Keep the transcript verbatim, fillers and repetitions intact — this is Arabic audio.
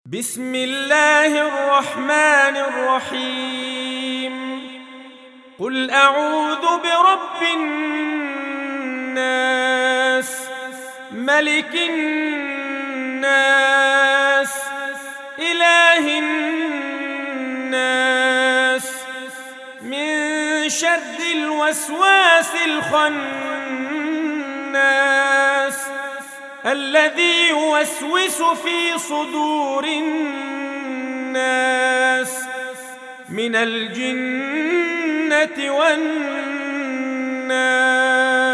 بسم الله الرحمن الرحيم قل أعوذ برب الناس ملك الناس إله الناس من شر الوسواس الخناس الذي يوسوس في صدور الناس من الجنة والناس.